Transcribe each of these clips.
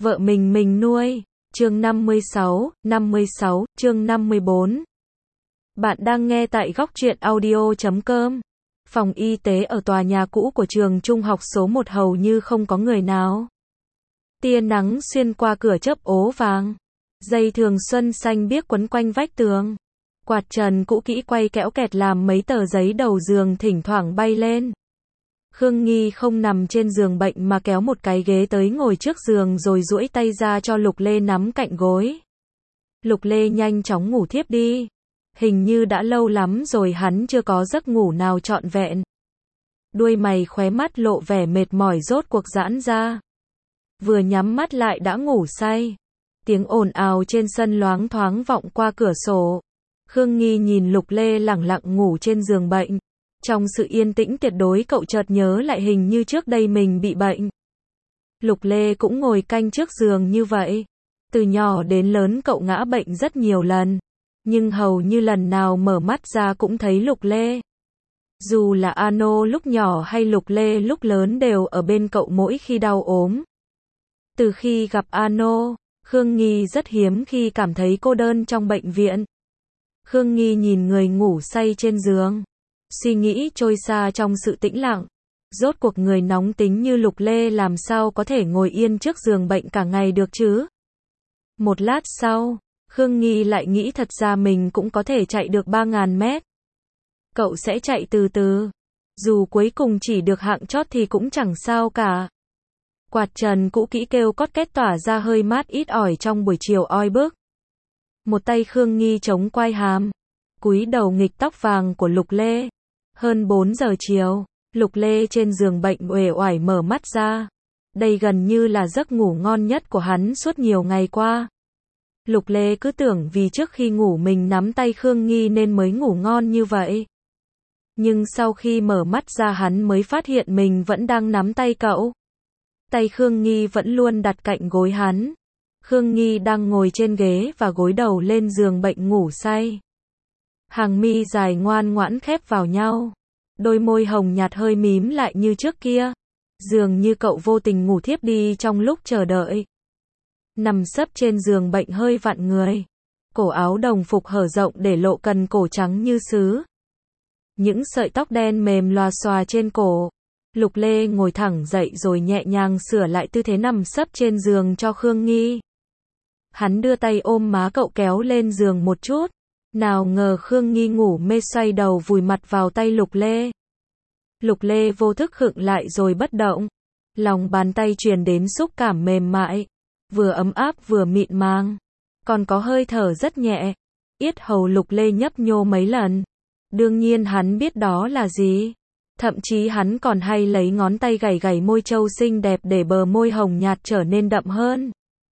vợ mình nuôi. Chương 56, chương 54. Bạn đang nghe tại góc truyện audio.com. Phòng y tế ở tòa nhà cũ của trường trung học số 1 hầu như không có người nào. Tia nắng xuyên qua cửa chớp ố vàng. Dây thường xuân xanh biếc quấn quanh vách tường. Quạt trần cũ kỹ quay kéo kẹt làm mấy tờ giấy đầu giường thỉnh thoảng bay lên. Khương Nghi không nằm trên giường bệnh mà kéo một cái ghế tới ngồi trước giường rồi duỗi tay ra cho Lục Lê nắm cạnh gối. Lục Lê nhanh chóng ngủ thiếp đi. Hình như đã lâu lắm rồi hắn chưa có giấc ngủ nào trọn vẹn. Đuôi mày khóe mắt lộ vẻ mệt mỏi rốt cuộc giãn ra. Vừa nhắm mắt lại đã ngủ say. Tiếng ồn ào trên sân loáng thoáng vọng qua cửa sổ. Khương Nghi nhìn Lục Lê lẳng lặng ngủ trên giường bệnh. Trong sự yên tĩnh tuyệt đối cậu chợt nhớ lại hình như trước đây mình bị bệnh. Lục Lê cũng ngồi canh trước giường như vậy. Từ nhỏ đến lớn cậu ngã bệnh rất nhiều lần. Nhưng hầu như lần nào mở mắt ra cũng thấy Lục Lê. Dù là Ano lúc nhỏ hay Lục Lê lúc lớn đều ở bên cậu mỗi khi đau ốm. Từ khi gặp Ano, Khương Nghi rất hiếm khi cảm thấy cô đơn trong bệnh viện. Khương Nghi nhìn người ngủ say trên giường. Suy nghĩ trôi xa trong sự tĩnh lặng. Rốt cuộc người nóng tính như Lục Lê làm sao có thể ngồi yên trước giường bệnh cả ngày được chứ? Một lát sau, Khương Nghi lại nghĩ thật ra mình cũng có thể chạy được 3.000 mét. Cậu sẽ chạy từ từ. Dù cuối cùng chỉ được hạng chót thì cũng chẳng sao cả. Quạt trần cũ kỹ kêu cót két tỏa ra hơi mát ít ỏi trong buổi chiều oi bức. Một tay Khương Nghi chống quai hàm. Cúi đầu nghịch tóc vàng của Lục Lê. Hơn 4 giờ chiều, Lục Lê trên giường bệnh uể oải mở mắt ra. Đây gần như là giấc ngủ ngon nhất của hắn suốt nhiều ngày qua. Lục Lê cứ tưởng vì trước khi ngủ mình nắm tay Khương Nghi nên mới ngủ ngon như vậy. Nhưng sau khi mở mắt ra hắn mới phát hiện mình vẫn đang nắm tay cậu. Tay Khương Nghi vẫn luôn đặt cạnh gối hắn. Khương Nghi đang ngồi trên ghế và gối đầu lên giường bệnh ngủ say. Hàng mi dài ngoan ngoãn khép vào nhau. Đôi môi hồng nhạt hơi mím lại như trước kia. Dường như cậu vô tình ngủ thiếp đi trong lúc chờ đợi. Nằm sấp trên giường bệnh hơi vặn người. Cổ áo đồng phục hở rộng để lộ cần cổ trắng như sứ. Những sợi tóc đen mềm lòa xòa trên cổ. Lục Lê ngồi thẳng dậy rồi nhẹ nhàng sửa lại tư thế nằm sấp trên giường cho Khương Nghi. Hắn đưa tay ôm má cậu kéo lên giường một chút. Nào ngờ Khương Nghi ngủ mê xoay đầu vùi mặt vào tay Lục Lê. Lục Lê vô thức khựng lại rồi bất động. Lòng bàn tay truyền đến xúc cảm mềm mại. Vừa ấm áp vừa mịn màng. Còn có hơi thở rất nhẹ. Yết hầu Lục Lê nhấp nhô mấy lần. Đương nhiên hắn biết đó là gì. Thậm chí hắn còn hay lấy ngón tay gảy gảy môi trâu xinh đẹp để bờ môi hồng nhạt trở nên đậm hơn.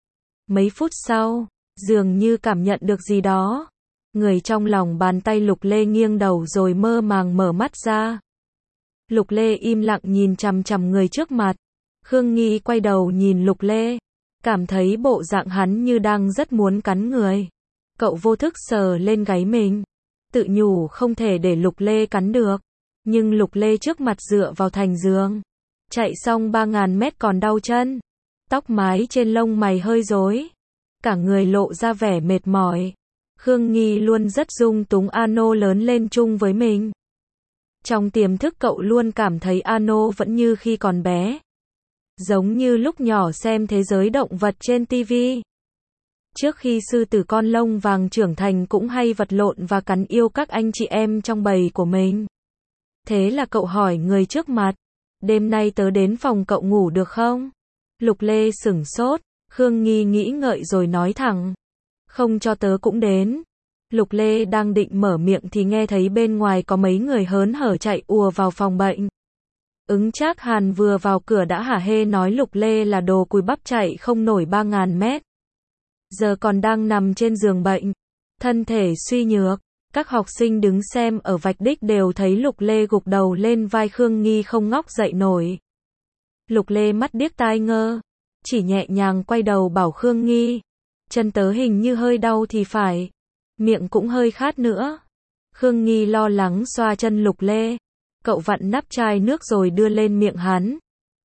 Mấy phút sau, dường như cảm nhận được gì đó. Người trong lòng bàn tay Lục Lê nghiêng đầu rồi mơ màng mở mắt ra. Lục Lê im lặng nhìn chằm chằm người trước mặt. Khương Nghi quay đầu nhìn Lục Lê. Cảm thấy bộ dạng hắn như đang rất muốn cắn người. Cậu vô thức sờ lên gáy mình. Tự nhủ không thể để Lục Lê cắn được. Nhưng Lục Lê trước mặt dựa vào thành giường. Chạy xong 3.000 mét còn đau chân. Tóc mái trên lông mày hơi rối. Cả người lộ ra vẻ mệt mỏi. Khương Nghi luôn rất dung túng Ano lớn lên chung với mình. Trong tiềm thức cậu luôn cảm thấy Ano vẫn như khi còn bé. Giống như lúc nhỏ xem thế giới động vật trên TV. Trước khi sư tử con lông vàng trưởng thành cũng hay vật lộn và cắn yêu các anh chị em trong bầy của mình. Thế là cậu hỏi người trước mặt. Đêm nay tớ đến phòng cậu ngủ được không? Lục Lê sửng sốt. Khương Nghi nghĩ ngợi rồi nói thẳng. Không cho tớ cũng đến. Lục Lê đang định mở miệng thì nghe thấy bên ngoài có mấy người hớn hở chạy ùa vào phòng bệnh. Ứng Trác Hàn vừa vào cửa đã hả hê nói Lục Lê là đồ cùi bắp chạy không nổi 3.000 mét. Giờ còn đang nằm trên giường bệnh. Thân thể suy nhược. Các học sinh đứng xem ở vạch đích đều thấy Lục Lê gục đầu lên vai Khương Nghi không ngóc dậy nổi. Lục Lê mắt điếc tai ngơ. Chỉ nhẹ nhàng quay đầu bảo Khương Nghi. Chân tớ hình như hơi đau thì phải. Miệng cũng hơi khát nữa. Khương Nghi lo lắng xoa chân Lục Lê. Cậu vặn nắp chai nước rồi đưa lên miệng hắn.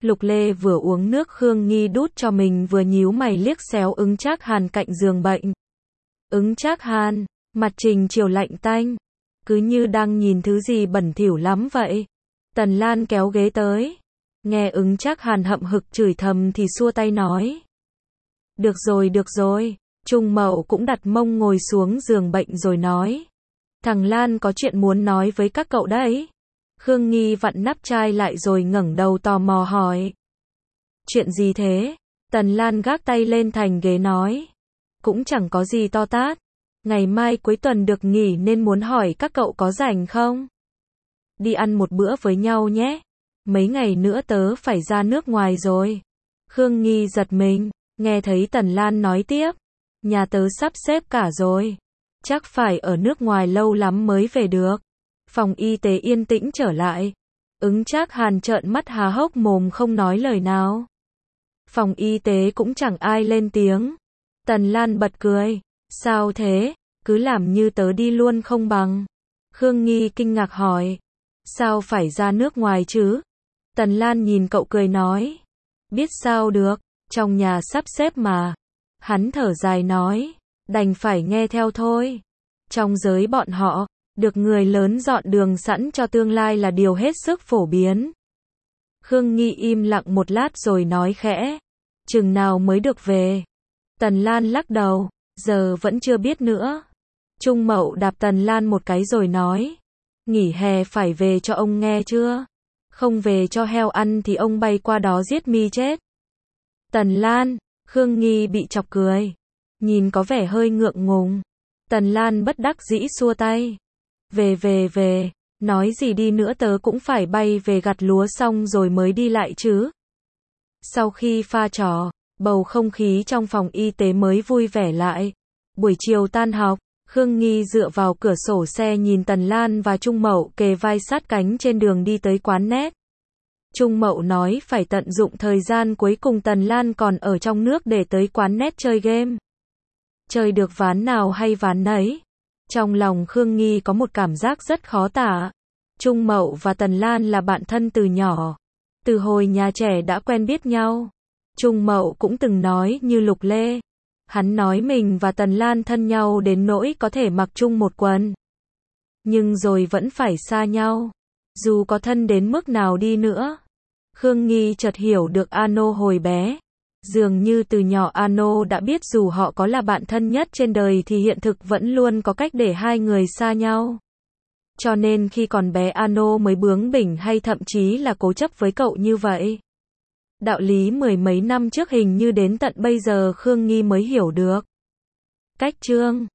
Lục Lê vừa uống nước Khương Nghi đút cho mình vừa nhíu mày liếc xéo Ứng Trác Hàn cạnh giường bệnh. Ứng Trác Hàn, mặt Trình Chiều lạnh tanh, cứ như đang nhìn thứ gì bẩn thỉu lắm vậy. Tần Lan kéo ghế tới, nghe Ứng Trác Hàn hậm hực chửi thầm thì xua tay nói. Được rồi, Trung Mậu cũng đặt mông ngồi xuống giường bệnh rồi nói. Thằng Lan có chuyện muốn nói với các cậu đấy. Khương Nghi vặn nắp chai lại rồi ngẩng đầu tò mò hỏi. Chuyện gì thế? Tần Lan gác tay lên thành ghế nói. Cũng chẳng có gì to tát. Ngày mai cuối tuần được nghỉ nên muốn hỏi các cậu có rảnh không? Đi ăn một bữa với nhau nhé. Mấy ngày nữa tớ phải ra nước ngoài rồi. Khương Nghi giật mình, nghe thấy Tần Lan nói tiếp. Nhà tớ sắp xếp cả rồi. Chắc phải ở nước ngoài lâu lắm mới về được. Phòng y tế yên tĩnh trở lại. Ứng Trác Hàn trợn mắt há hốc mồm không nói lời nào. Phòng y tế cũng chẳng ai lên tiếng. Tần Lan bật cười. Sao thế? Cứ làm như tớ đi luôn không bằng. Khương Nghi kinh ngạc hỏi. Sao phải ra nước ngoài chứ? Tần Lan nhìn cậu cười nói. Biết sao được, trong nhà sắp xếp mà. Hắn thở dài nói. Đành phải nghe theo thôi. Trong giới bọn họ, được người lớn dọn đường sẵn cho tương lai là điều hết sức phổ biến. Khương Nghi im lặng một lát rồi nói khẽ. Chừng nào mới được về? Tần Lan lắc đầu. Giờ vẫn chưa biết nữa. Trung Mậu đạp Tần Lan một cái rồi nói. Nghỉ hè phải về cho ông nghe chưa? Không về cho heo ăn thì ông bay qua đó giết mi chết. Tần Lan, Khương Nghi bị chọc cười. Nhìn có vẻ hơi ngượng ngùng. Tần Lan bất đắc dĩ xua tay. Về, nói gì đi nữa tớ cũng phải bay về gặt lúa xong rồi mới đi lại chứ. Sau khi pha trò, bầu không khí trong phòng y tế mới vui vẻ lại. Buổi chiều tan học, Khương Nghi dựa vào cửa sổ xe nhìn Tần Lan và Trung Mậu kề vai sát cánh trên đường đi tới quán net. Trung Mậu nói phải tận dụng thời gian cuối cùng Tần Lan còn ở trong nước để tới quán net chơi game. Chơi được ván nào hay ván nấy. Trong lòng Khương Nghi có một cảm giác rất khó tả. Trung Mậu và Tần Lan là bạn thân từ nhỏ. Từ hồi nhà trẻ đã quen biết nhau. Trung Mậu cũng từng nói như Lục Lê. Hắn nói mình và Tần Lan thân nhau đến nỗi có thể mặc chung một quần. Nhưng rồi vẫn phải xa nhau. Dù có thân đến mức nào đi nữa. Khương Nghi chợt hiểu được Ano hồi bé. Dường như từ nhỏ Ano đã biết dù họ có là bạn thân nhất trên đời thì hiện thực vẫn luôn có cách để hai người xa nhau. Cho nên khi còn bé Ano mới bướng bỉnh hay thậm chí là cố chấp với cậu như vậy. Đạo lý mười mấy năm trước hình như đến tận bây giờ Khương Nghi mới hiểu được. Cách chương